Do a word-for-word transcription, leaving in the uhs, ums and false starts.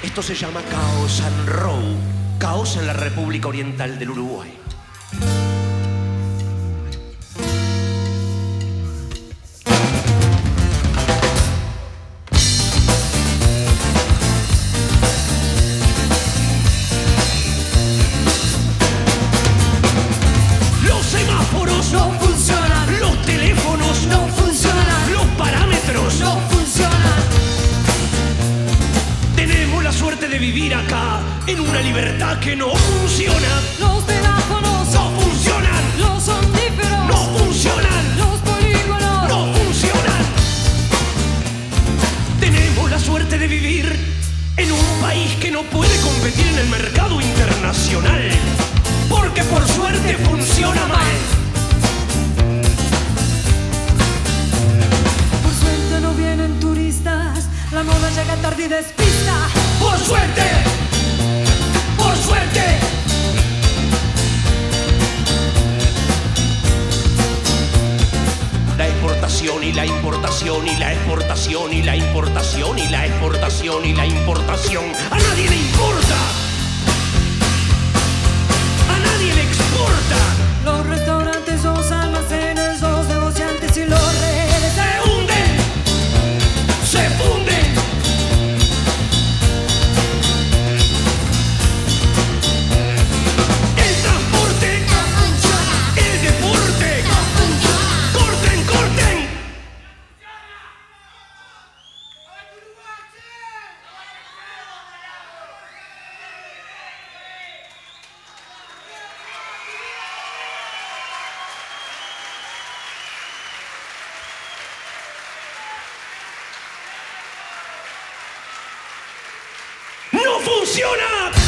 Esto se llama Caos and Row, caos en la República Oriental del Uruguay. Los semáforos no funcionan, los teléfonos no funcionan, los parámetros no funcionan. Tenemos la suerte de vivir acá en una libertad que no funciona. Los teléfonos No funcionan, los omníferos no funcionan, los polígonos no funcionan. Tenemos la suerte de vivir en un país que no puede competir en el mercado internacional, porque por suerte funciona mal. Por suerte no vienen turistas, la moda llega tarde y despista. Por suerte, por suerte. La exportación y la importación y la exportación y la importación y la exportación y la importación. A nadie le importa. A nadie le exporta. Los restaurantes, los almacenes, los negociantes y los rehenes Se hunden, se funden. El transporte, No funciona, el deporte. no funciona. Corten, corten. ¡No funciona!